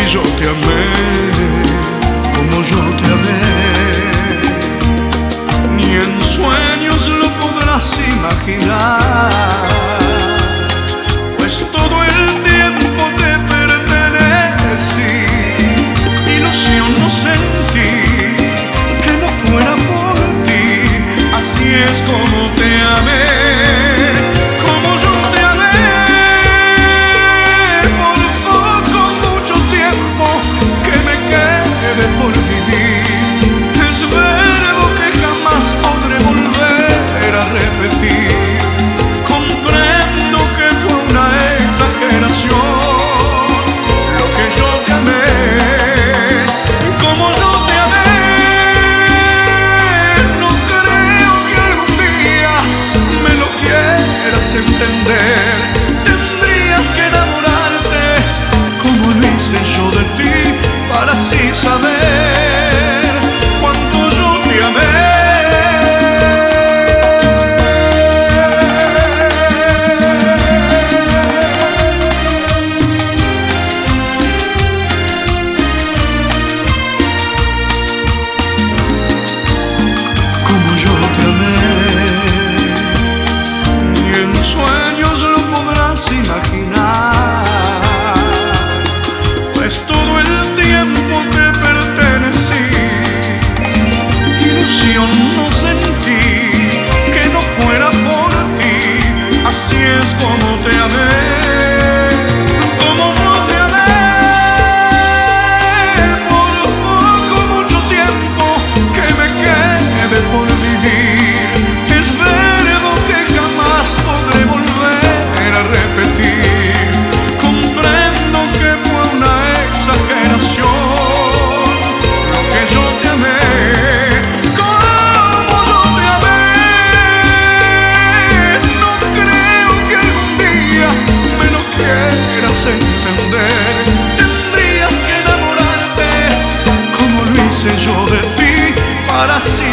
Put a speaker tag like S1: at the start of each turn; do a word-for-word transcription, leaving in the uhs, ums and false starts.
S1: yo te amé como yo te amé. Ni en sueños lo podrás imaginar, pues todo el tiempo te pertenecí. Ilusión no sentí que no fuera por ti. Así es como te amé, como yo te amé. Por poco, mucho tiempo que me quede por vivir. Es verbo que jamás podré volver a repetir. Comprendo que fue una exageración lo que yo te amé, como yo te amé. No creo que algún día me lo quieras entender. Tendrías que enamorarte como lo hice yo de ti, para así saber cuánto yo te amé. Como yo te amé, ni en sueños lo podrás imaginar, pues todo el tiempo te pertenecí. Ilusión no sentí que no fuera por ti. Así es como te amé, como yo te amé. Por poco, mucho tiempo que me quede por vivir. Es verbo que jamás podré volver a repetir. Comprendo que fue una exageración lo que yo te amé, como yo te amé. No creo que algún día me lo quieras entender. Tendrías que enamorarte como lo hice yo de ti, para así